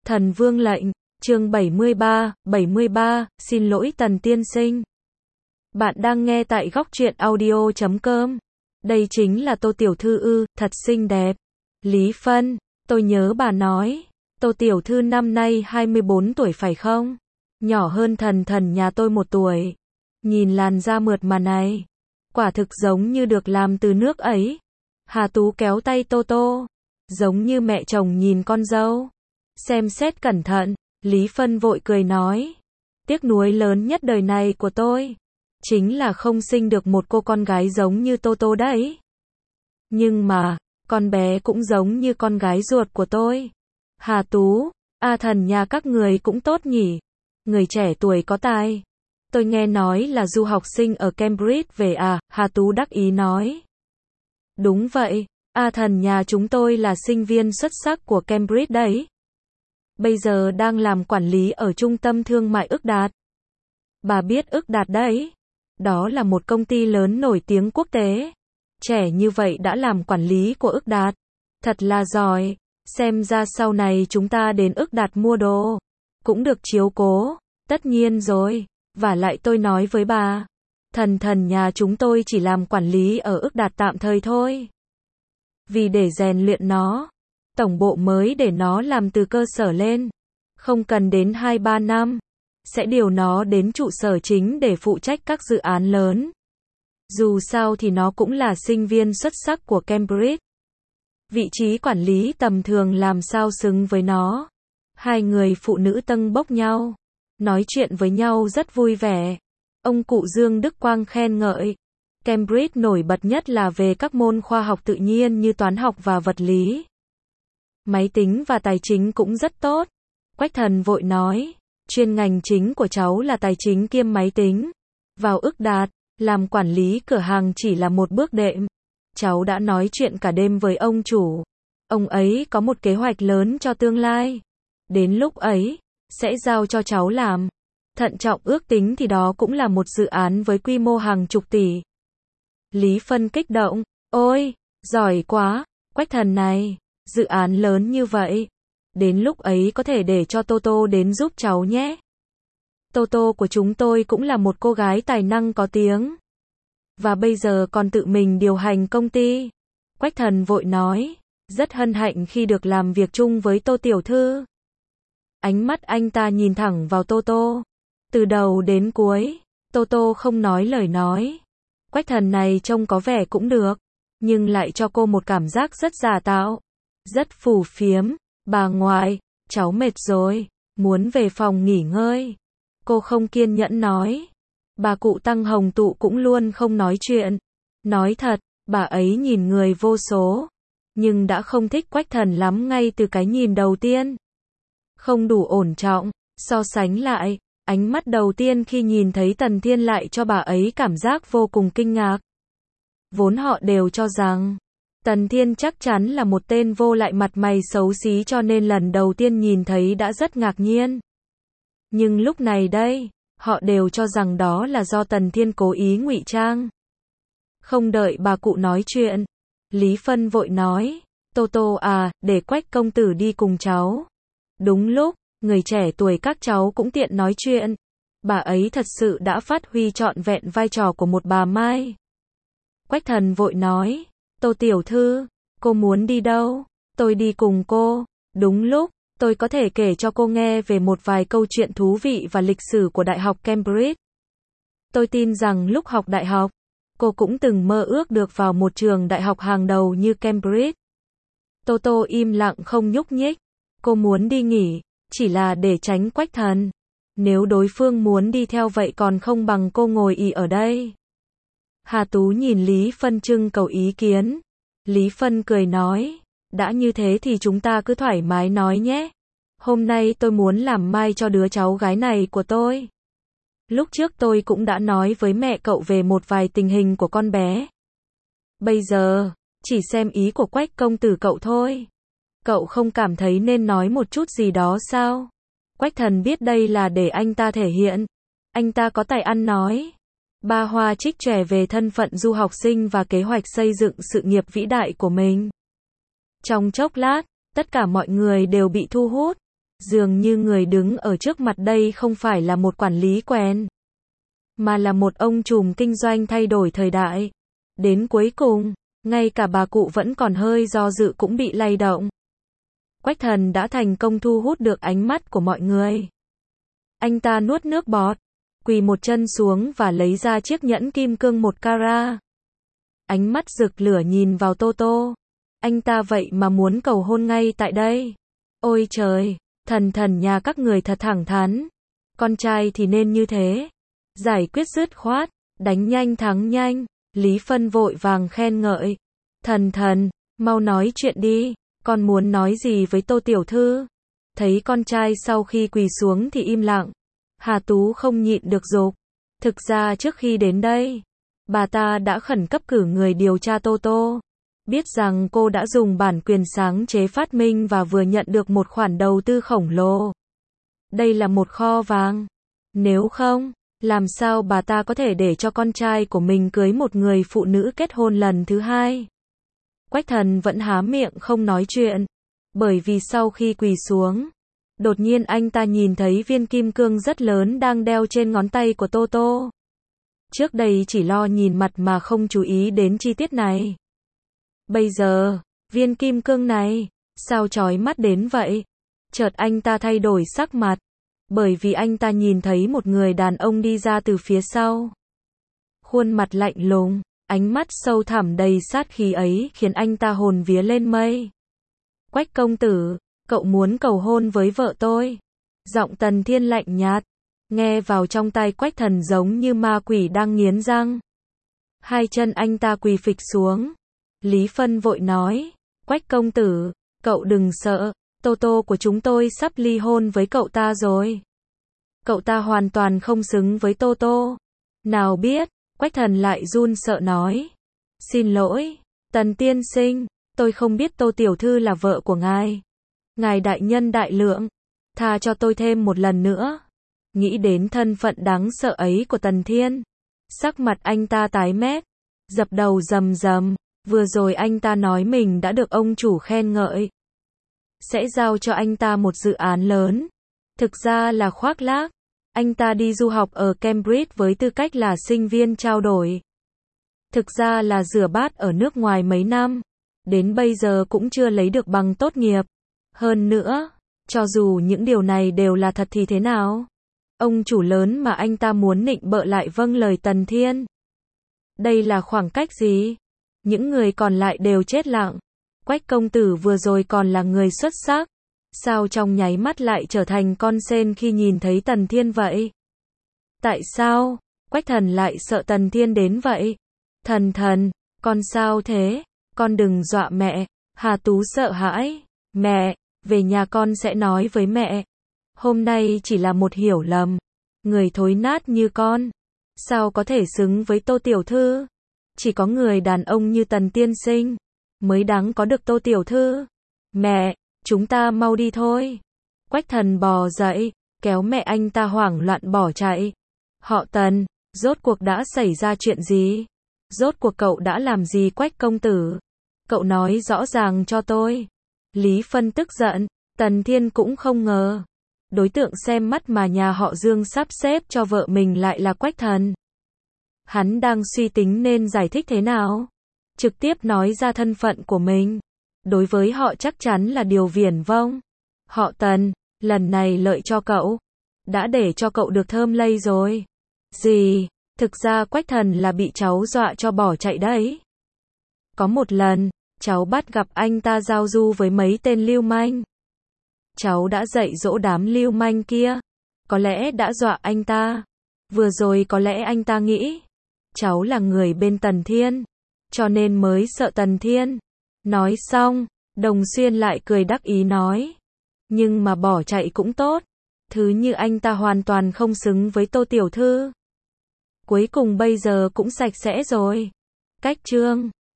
Thần Vương lệnh, chương 73, xin lỗi Tần tiên sinh. Bạn đang nghe tại góc truyện audio.com. Đây chính là Tô tiểu thư ư, thật xinh đẹp. Lý Phân, tôi nhớ bà nói, Tô tiểu thư năm nay 24 tuổi phải không? Nhỏ hơn thần nhà tôi 1 tuổi. Nhìn làn da mượt mà này, quả thực giống như được làm từ nước ấy. Hà Tú kéo tay Tô Tô, giống như mẹ chồng nhìn con dâu. Xem xét cẩn thận, Lý Phân vội cười nói, tiếc nuối lớn nhất đời này của tôi chính là không sinh được một cô con gái giống như Tô Tô đấy. Nhưng mà, con bé cũng giống như con gái ruột của tôi. Hà Tú, thần nhà các người cũng tốt nhỉ, người trẻ tuổi có tài. Tôi nghe nói là du học sinh ở Cambridge về à, Hà Tú đắc ý nói. Đúng vậy, thần nhà chúng tôi là sinh viên xuất sắc của Cambridge đấy. Bây giờ đang làm quản lý ở trung tâm thương mại Ước Đạt. Bà biết Ước Đạt đấy. Đó là một công ty lớn nổi tiếng quốc tế. Trẻ như vậy đã làm quản lý của Ước Đạt. Thật là giỏi. Xem ra sau này chúng ta đến Ước Đạt mua đồ cũng được chiếu cố. Tất nhiên rồi. Vả lại tôi nói với bà, thần nhà chúng tôi chỉ làm quản lý ở Ước Đạt tạm thời thôi. Vì để rèn luyện nó, tổng bộ mới để nó làm từ cơ sở lên. Không cần đến 2-3 năm, sẽ điều nó đến trụ sở chính để phụ trách các dự án lớn. Dù sao thì nó cũng là sinh viên xuất sắc của Cambridge. Vị trí quản lý tầm thường làm sao xứng với nó. Hai người phụ nữ tâng bốc nhau, nói chuyện với nhau rất vui vẻ. Ông cụ Dương Đức Quang khen ngợi, Cambridge nổi bật nhất là về các môn khoa học tự nhiên như toán học và vật lý. Máy tính và tài chính cũng rất tốt. Quách Thần vội nói, chuyên ngành chính của cháu là tài chính kiêm máy tính. Vào Ước Đạt, làm quản lý cửa hàng chỉ là một bước đệm. Cháu đã nói chuyện cả đêm với ông chủ. Ông ấy có một kế hoạch lớn cho tương lai. Đến lúc ấy, sẽ giao cho cháu làm. Thận trọng ước tính thì đó cũng là một dự án với quy mô hàng chục tỷ. Lý Phân kích động, ôi, giỏi quá, Quách Thần này, dự án lớn như vậy. Đến lúc ấy có thể để cho Tô Tô đến giúp cháu nhé. Tô Tô của chúng tôi cũng là một cô gái tài năng có tiếng. Và bây giờ còn tự mình điều hành công ty. Quách Thần vội nói, rất hân hạnh khi được làm việc chung với Tô tiểu thư. Ánh mắt anh ta nhìn thẳng vào Tô Tô. Từ đầu đến cuối, Tô Tô không nói lời nói. Quách Thần này trông có vẻ cũng được, nhưng lại cho cô một cảm giác rất giả tạo, rất phù phiếm. Bà ngoại, cháu mệt rồi, muốn về phòng nghỉ ngơi. Cô không kiên nhẫn nói. Bà cụ Tăng Hồng Tụ cũng luôn không nói chuyện. Nói thật, bà ấy nhìn người vô số, nhưng đã không thích Quách Thần lắm ngay từ cái nhìn đầu tiên. Không đủ ổn trọng, so sánh lại, ánh mắt đầu tiên khi nhìn thấy Tần Thiên lại cho bà ấy cảm giác vô cùng kinh ngạc. Vốn họ đều cho rằng Tần Thiên chắc chắn là một tên vô lại mặt mày xấu xí cho nên lần đầu tiên nhìn thấy đã rất ngạc nhiên. Nhưng lúc này đây, họ đều cho rằng đó là do Tần Thiên cố ý ngụy trang. Không đợi bà cụ nói chuyện, Lý Phân vội nói, Tô Tô à, để Quách công tử đi cùng cháu. Đúng lúc, người trẻ tuổi các cháu cũng tiện nói chuyện. Bà ấy thật sự đã phát huy trọn vẹn vai trò của một bà Mai. Quách Thần vội nói, Tô tiểu thư, cô muốn đi đâu? Tôi đi cùng cô. Đúng lúc, tôi có thể kể cho cô nghe về một vài câu chuyện thú vị và lịch sử của Đại học Cambridge. Tôi tin rằng lúc học đại học, cô cũng từng mơ ước được vào một trường đại học hàng đầu như Cambridge. Tô Tô im lặng không nhúc nhích. Cô muốn đi nghỉ, chỉ là để tránh Quách Thần. Nếu đối phương muốn đi theo vậy còn không bằng cô ngồi ì ở đây. Hà Tú nhìn Lý Phân trưng cầu ý kiến. Lý Phân cười nói, đã như thế thì chúng ta cứ thoải mái nói nhé. Hôm nay tôi muốn làm mai cho đứa cháu gái này của tôi. Lúc trước tôi cũng đã nói với mẹ cậu về một vài tình hình của con bé. Bây giờ, chỉ xem ý của Quách công tử cậu thôi. Cậu không cảm thấy nên nói một chút gì đó sao? Quách Thần biết đây là để anh ta thể hiện. Anh ta có tài ăn nói. Ba hoa trích trẻ về thân phận du học sinh và kế hoạch xây dựng sự nghiệp vĩ đại của mình. Trong chốc lát, tất cả mọi người đều bị thu hút. Dường như người đứng ở trước mặt đây không phải là một quản lý quen, mà là một ông trùm kinh doanh thay đổi thời đại. Đến cuối cùng, ngay cả bà cụ vẫn còn hơi do dự cũng bị lay động. Quách Thần đã thành công thu hút được ánh mắt của mọi người. Anh ta nuốt nước bọt, quỳ một chân xuống và lấy ra chiếc nhẫn kim cương 1 carat. Ánh mắt rực lửa nhìn vào Tô Tô. Anh ta vậy mà muốn cầu hôn ngay tại đây. Ôi trời, thần nhà các người thật thẳng thắn. Con trai thì nên như thế. Giải quyết dứt khoát, đánh nhanh thắng nhanh. Lý Phân vội vàng khen ngợi. Thần, mau nói chuyện đi, con muốn nói gì với Tô tiểu thư? Thấy con trai sau khi quỳ xuống thì im lặng. Hà Tú không nhịn được dục. Thực ra trước khi đến đây, bà ta đã khẩn cấp cử người điều tra Tô Tô. Biết rằng cô đã dùng bản quyền sáng chế phát minh và vừa nhận được một khoản đầu tư khổng lồ. Đây là một kho vàng. Nếu không, làm sao bà ta có thể để cho con trai của mình cưới một người phụ nữ kết hôn lần thứ hai? Quách Thần vẫn há miệng không nói chuyện. Bởi vì sau khi quỳ xuống, đột nhiên anh ta nhìn thấy viên kim cương rất lớn đang đeo trên ngón tay của Tô Tô. Trước đây chỉ lo nhìn mặt mà không chú ý đến chi tiết này. Bây giờ, viên kim cương này, sao chói mắt đến vậy? Chợt anh ta thay đổi sắc mặt. Bởi vì anh ta nhìn thấy một người đàn ông đi ra từ phía sau. Khuôn mặt lạnh lùng, ánh mắt sâu thẳm đầy sát khí ấy khiến anh ta hồn vía lên mây. Quách công tử, cậu muốn cầu hôn với vợ tôi. Giọng Tần Thiên lạnh nhạt, nghe vào trong tai Quách Thần giống như ma quỷ đang nghiến răng. Hai chân anh ta quỳ phịch xuống. Lý Phân vội nói, Quách công tử, cậu đừng sợ, Tô Tô của chúng tôi sắp ly hôn với cậu ta rồi. Cậu ta hoàn toàn không xứng với Tô Tô. Nào biết, Quách Thần lại run sợ nói. Xin lỗi, Tần tiên sinh, tôi không biết Tô tiểu thư là vợ của ngài. Ngài đại nhân đại lượng, tha cho tôi thêm một lần nữa. Nghĩ đến thân phận đáng sợ ấy của Tần Thiên, sắc mặt anh ta tái mét, dập đầu rầm rầm. Vừa rồi anh ta nói mình đã được ông chủ khen ngợi, sẽ giao cho anh ta một dự án lớn. Thực ra là khoác lác. Anh ta đi du học ở Cambridge với tư cách là sinh viên trao đổi. Thực ra là rửa bát ở nước ngoài mấy năm. Đến bây giờ cũng chưa lấy được bằng tốt nghiệp. Hơn nữa, cho dù những điều này đều là thật thì thế nào? Ông chủ lớn mà anh ta muốn nịnh bợ lại vâng lời Tần Thiên. Đây là khoảng cách gì? Những người còn lại đều chết lặng. Quách công tử vừa rồi còn là người xuất sắc. Sao trong nháy mắt lại trở thành con sên khi nhìn thấy Tần Thiên vậy? Tại sao? Quách Thần lại sợ Tần Thiên đến vậy? Thần, con sao thế? Con đừng dọa mẹ. Hà Tú sợ hãi. Mẹ, về nhà con sẽ nói với mẹ. Hôm nay chỉ là một hiểu lầm. Người thối nát như con, sao có thể xứng với Tô tiểu thư? Chỉ có người đàn ông như Tần tiên sinh mới đáng có được Tô tiểu thư. Mẹ, chúng ta mau đi thôi. Quách Thần bò dậy, kéo mẹ anh ta hoảng loạn bỏ chạy. Họ Tần, rốt cuộc đã xảy ra chuyện gì? Rốt cuộc cậu đã làm gì Quách công tử? Cậu nói rõ ràng cho tôi. Lý Phân tức giận, Tần Thiên cũng không ngờ. Đối tượng xem mắt mà nhà họ Dương sắp xếp cho vợ mình lại là Quách Thần. Hắn đang suy tính nên giải thích thế nào? Trực tiếp nói ra thân phận của mình. Đối với họ chắc chắn là điều viển vông. Họ Tần, lần này lợi cho cậu. Đã để cho cậu được thơm lây rồi. Gì? Thực ra Quách Thần là bị cháu dọa cho bỏ chạy đấy. Có một lần, cháu bắt gặp anh ta giao du với mấy tên lưu manh. Cháu đã dạy dỗ đám lưu manh kia. Có lẽ đã dọa anh ta. Vừa rồi có lẽ anh ta nghĩ cháu là người bên Tần Thiên, cho nên mới sợ Tần Thiên. Nói xong, Đồng Xuyên lại cười đắc ý nói. Nhưng mà bỏ chạy cũng tốt. Thứ như anh ta hoàn toàn không xứng với Tô tiểu thư. Cuối cùng bây giờ cũng sạch sẽ rồi. Cách chương